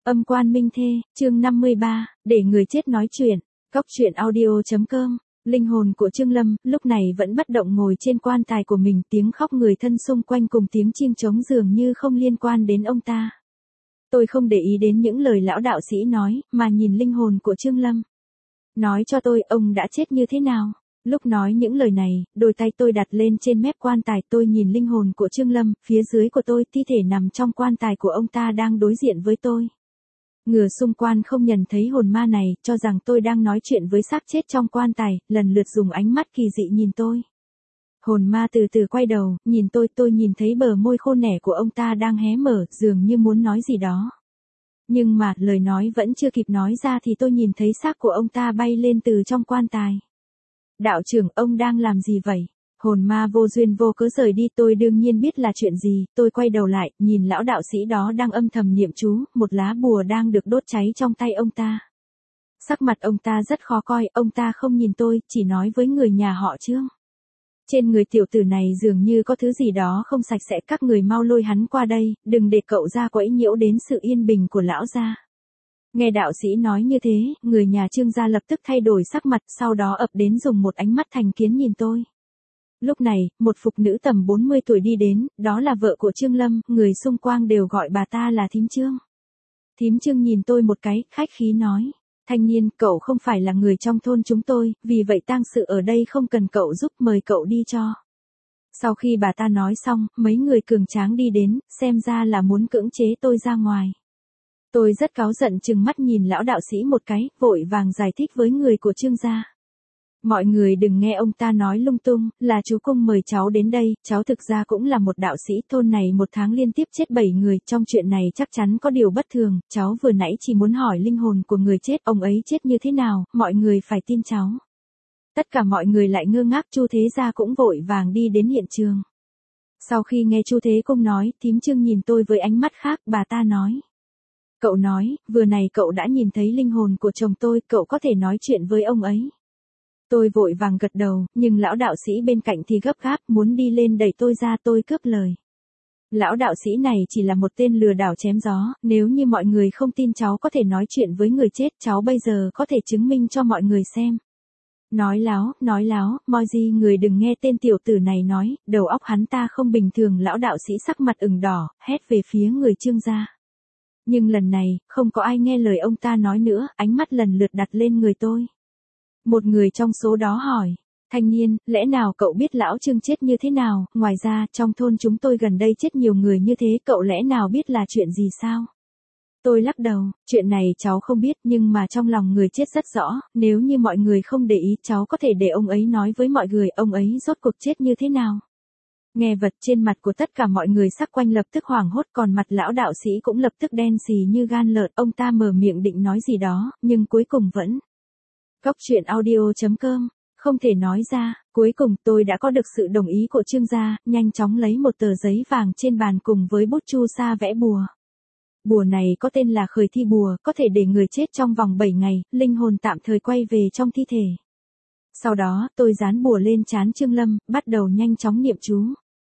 Âm quan minh thê, chương 53, để người chết nói chuyện. Cóc truyện audio.com. Linh hồn của Trương Lâm, lúc này vẫn bất động ngồi trên quan tài của mình, tiếng khóc người thân xung quanh cùng tiếng chim trống dường như không liên quan đến ông ta. Tôi không để ý đến những lời lão đạo sĩ nói, mà nhìn linh hồn của Trương Lâm. Nói cho tôi, ông đã chết như thế nào? Lúc nói những lời này, đôi tay tôi đặt lên trên mép quan tài, tôi nhìn linh hồn của Trương Lâm, phía dưới của tôi, thi thể nằm trong quan tài của ông ta đang đối diện với tôi. Người xung quanh không nhận thấy hồn ma này, cho rằng tôi đang nói chuyện với xác chết trong quan tài, lần lượt dùng ánh mắt kỳ dị nhìn tôi. Hồn ma từ từ quay đầu, nhìn tôi nhìn thấy bờ môi khô nẻ của ông ta đang hé mở, dường như muốn nói gì đó. Nhưng mà, lời nói vẫn chưa kịp nói ra thì tôi nhìn thấy xác của ông ta bay lên từ trong quan tài. Đạo trưởng, ông đang làm gì vậy? Hồn ma vô duyên vô cớ rời đi, tôi đương nhiên biết là chuyện gì, tôi quay đầu lại, nhìn lão đạo sĩ đó đang âm thầm niệm chú, một lá bùa đang được đốt cháy trong tay ông ta. Sắc mặt ông ta rất khó coi, ông ta không nhìn tôi, chỉ nói với người nhà họ Trương. Trên người tiểu tử này dường như có thứ gì đó không sạch sẽ, các người mau lôi hắn qua đây, đừng để cậu ra quấy nhiễu đến sự yên bình của lão gia. Nghe đạo sĩ nói như thế, người nhà Trương gia lập tức thay đổi sắc mặt, sau đó ập đến dùng một ánh mắt thành kiến nhìn tôi. Lúc này, một phục nữ tầm 40 tuổi đi đến, đó là vợ của Trương Lâm, người xung quanh đều gọi bà ta là thím Trương. Thím Trương nhìn tôi một cái, khách khí nói, thanh niên, cậu không phải là người trong thôn chúng tôi, vì vậy tang sự ở đây không cần cậu giúp, mời cậu đi cho. Sau khi bà ta nói xong, mấy người cường tráng đi đến, xem ra là muốn cưỡng chế tôi ra ngoài. Tôi rất cáu giận trừng mắt nhìn lão đạo sĩ một cái, vội vàng giải thích với người của Trương gia. Mọi người đừng nghe ông ta nói lung tung, là chú Cung mời cháu đến đây, cháu thực ra cũng là một đạo sĩ, thôn này một tháng liên tiếp chết 7 người, trong chuyện này chắc chắn có điều bất thường, cháu vừa nãy chỉ muốn hỏi linh hồn của người chết, ông ấy chết như thế nào, mọi người phải tin cháu. Tất cả mọi người lại ngơ ngác, Chu Thế Gia cũng vội vàng đi đến hiện trường. Sau khi nghe Chu Thế Công nói, thím Trương nhìn tôi với ánh mắt khác, bà ta nói. Cậu nói, vừa này cậu đã nhìn thấy linh hồn của chồng tôi, cậu có thể nói chuyện với ông ấy. Tôi vội vàng gật đầu, nhưng lão đạo sĩ bên cạnh thì gấp gáp, muốn đi lên đẩy tôi ra, tôi cướp lời. Lão đạo sĩ này chỉ là một tên lừa đảo chém gió, nếu như mọi người không tin cháu có thể nói chuyện với người chết, cháu bây giờ có thể chứng minh cho mọi người xem. Nói láo, moi gì người đừng nghe tên tiểu tử này nói, đầu óc hắn ta không bình thường, lão đạo sĩ sắc mặt ửng đỏ, hét về phía người Trương gia. Nhưng lần này, không có ai nghe lời ông ta nói nữa, ánh mắt lần lượt đặt lên người tôi. Một người trong số đó hỏi, thanh niên, lẽ nào cậu biết lão Trương chết như thế nào, ngoài ra, trong thôn chúng tôi gần đây chết nhiều người như thế, cậu lẽ nào biết là chuyện gì sao? Tôi lắc đầu, chuyện này cháu không biết, nhưng mà trong lòng người chết rất rõ, nếu như mọi người không để ý, cháu có thể để ông ấy nói với mọi người, ông ấy rốt cuộc chết như thế nào? Nghe vật trên mặt của tất cả mọi người sắc quanh lập tức hoảng hốt, còn mặt lão đạo sĩ cũng lập tức đen xì như gan lợn, ông ta mở miệng định nói gì đó, nhưng cuối cùng vẫn. Cóc truyện audio.com, không thể nói ra, cuối cùng tôi đã có được sự đồng ý của Trương gia, nhanh chóng lấy một tờ giấy vàng trên bàn cùng với bút chu sa vẽ bùa. Bùa này có tên là khởi thi bùa, có thể để người chết trong vòng 7 ngày, linh hồn tạm thời quay về trong thi thể. Sau đó, tôi dán bùa lên trán Trương Lâm, bắt đầu nhanh chóng niệm chú.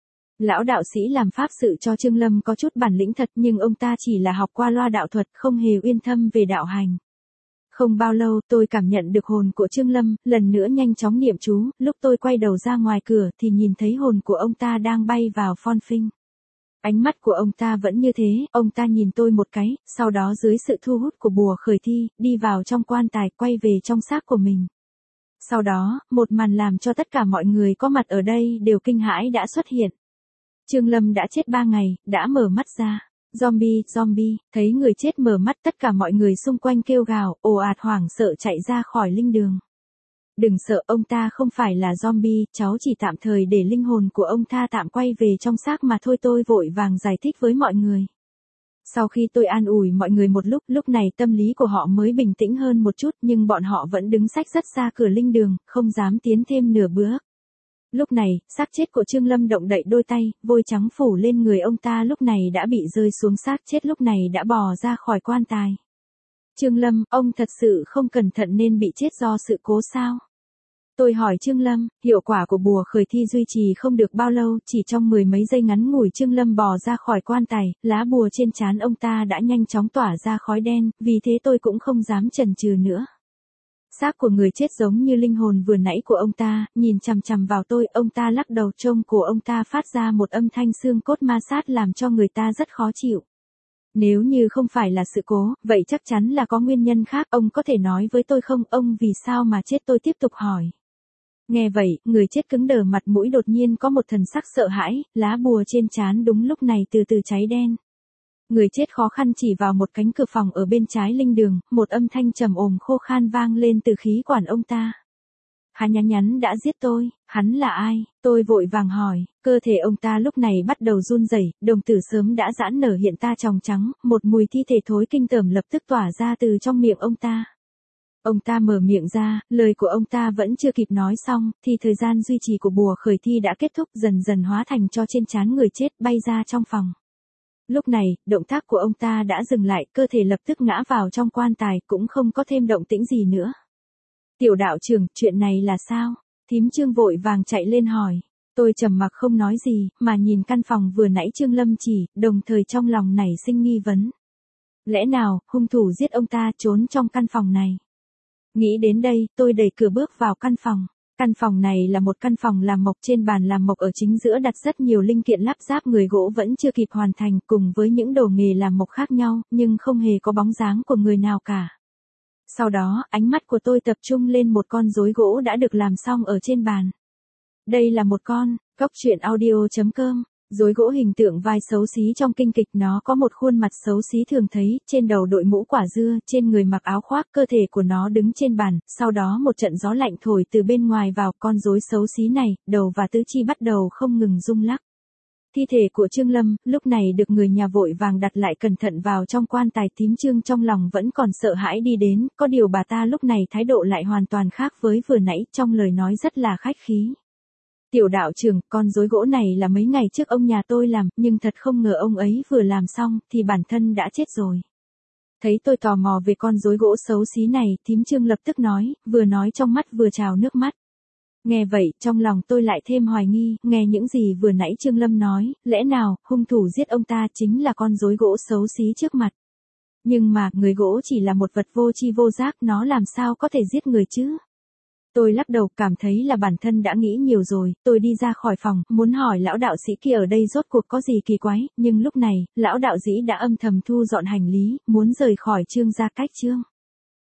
Lão đạo sĩ làm pháp sự cho Trương Lâm có chút bản lĩnh thật, nhưng ông ta chỉ là học qua loa đạo thuật, không hề uyên thâm về đạo hành. Không bao lâu, tôi cảm nhận được hồn của Trương Lâm, lần nữa nhanh chóng niệm chú, lúc tôi quay đầu ra ngoài cửa thì nhìn thấy hồn của ông ta đang bay vào phon phinh. Ánh mắt của ông ta vẫn như thế, ông ta nhìn tôi một cái, sau đó dưới sự thu hút của bùa khởi thi, đi vào trong quan tài, quay về trong xác của mình. Sau đó, một màn làm cho tất cả mọi người có mặt ở đây đều kinh hãi đã xuất hiện. Trương Lâm đã chết 3 ngày, đã mở mắt ra. Zombie, thấy người chết mở mắt, tất cả mọi người xung quanh kêu gào, ồ ạt hoảng sợ chạy ra khỏi linh đường. Đừng sợ, ông ta không phải là zombie, cháu chỉ tạm thời để linh hồn của ông ta tạm quay về trong xác mà thôi, tôi vội vàng giải thích với mọi người. Sau khi tôi an ủi mọi người một lúc này tâm lý của họ mới bình tĩnh hơn một chút, nhưng bọn họ vẫn đứng xách rất xa cửa linh đường, không dám tiến thêm nửa bước. Lúc này, xác chết của Trương Lâm động đậy đôi tay, vôi trắng phủ lên người ông ta lúc này đã bị rơi xuống, xác chết lúc này đã bò ra khỏi quan tài. Trương Lâm, ông thật sự không cẩn thận nên bị chết do sự cố sao? Tôi hỏi Trương Lâm, hiệu quả của bùa khởi thi duy trì không được bao lâu, chỉ trong 10 mấy giây ngắn ngủi Trương Lâm bò ra khỏi quan tài, lá bùa trên trán ông ta đã nhanh chóng tỏa ra khói đen, vì thế tôi cũng không dám chần chừ nữa. Xác của người chết giống như linh hồn vừa nãy của ông ta, nhìn chằm chằm vào tôi, ông ta lắc đầu, trông cổ ông ta phát ra một âm thanh xương cốt ma sát làm cho người ta rất khó chịu. Nếu như không phải là sự cố, vậy chắc chắn là có nguyên nhân khác, ông có thể nói với tôi không, ông vì sao mà chết, tôi tiếp tục hỏi. Nghe vậy, người chết cứng đờ, mặt mũi đột nhiên có một thần sắc sợ hãi, lá bùa trên trán đúng lúc này từ từ cháy đen. Người chết khó khăn chỉ vào một cánh cửa phòng ở bên trái linh đường, một âm thanh trầm ồm khô khan vang lên từ khí quản ông ta. Hắn nhắn đã giết tôi, hắn là ai? Tôi vội vàng hỏi, cơ thể ông ta lúc này bắt đầu run rẩy, đồng tử sớm đã giãn nở hiện ta tròng trắng, một mùi thi thể thối kinh tởm lập tức tỏa ra từ trong miệng ông ta. Ông ta mở miệng ra, lời của ông ta vẫn chưa kịp nói xong, thì thời gian duy trì của bùa khởi thi đã kết thúc, dần dần hóa thành tro trên trán người chết bay ra trong phòng. Lúc này, động tác của ông ta đã dừng lại, cơ thể lập tức ngã vào trong quan tài, cũng không có thêm động tĩnh gì nữa. Tiểu đạo trưởng, chuyện này là sao? Thím Trương vội vàng chạy lên hỏi. Tôi trầm mặc không nói gì, mà nhìn căn phòng vừa nãy Trương Lâm chỉ, đồng thời trong lòng nảy sinh nghi vấn. Lẽ nào, hung thủ giết ông ta trốn trong căn phòng này? Nghĩ đến đây, tôi đẩy cửa bước vào căn phòng. Căn phòng này là một căn phòng làm mộc, trên bàn làm mộc ở chính giữa đặt rất nhiều linh kiện lắp ráp người gỗ vẫn chưa kịp hoàn thành, cùng với những đồ nghề làm mộc khác nhau, nhưng không hề có bóng dáng của người nào cả. Sau đó, ánh mắt của tôi tập trung lên một con rối gỗ đã được làm xong ở trên bàn. Đây là một con, góc truyện audio.com. Rối gỗ hình tượng vai xấu xí trong kinh kịch, nó có một khuôn mặt xấu xí thường thấy, trên đầu đội mũ quả dưa, trên người mặc áo khoác, cơ thể của nó đứng trên bàn, sau đó một trận gió lạnh thổi từ bên ngoài vào, con rối xấu xí này, đầu và tứ chi bắt đầu không ngừng rung lắc. Thi thể của Trương Lâm, lúc này được người nhà vội vàng đặt lại cẩn thận vào trong quan tài. Thím Trương trong lòng vẫn còn sợ hãi đi đến, có điều bà ta lúc này thái độ lại hoàn toàn khác với vừa nãy, trong lời nói rất là khách khí. Tiểu đạo trưởng, con rối gỗ này là mấy ngày trước ông nhà tôi làm, nhưng thật không ngờ ông ấy vừa làm xong, thì bản thân đã chết rồi. Thấy tôi tò mò về con rối gỗ xấu xí này, thím Trương lập tức nói, vừa nói trong mắt vừa trào nước mắt. Nghe vậy, trong lòng tôi lại thêm hoài nghi, nghe những gì vừa nãy Trương Lâm nói, lẽ nào, hung thủ giết ông ta chính là con rối gỗ xấu xí trước mặt. Nhưng mà, người gỗ chỉ là một vật vô tri vô giác, nó làm sao có thể giết người chứ? Tôi lắc đầu, cảm thấy là bản thân đã nghĩ nhiều rồi, tôi đi ra khỏi phòng, muốn hỏi lão đạo sĩ kia ở đây rốt cuộc có gì kỳ quái, nhưng lúc này, lão đạo sĩ đã âm thầm thu dọn hành lý, muốn rời khỏi Trương gia cách Trương.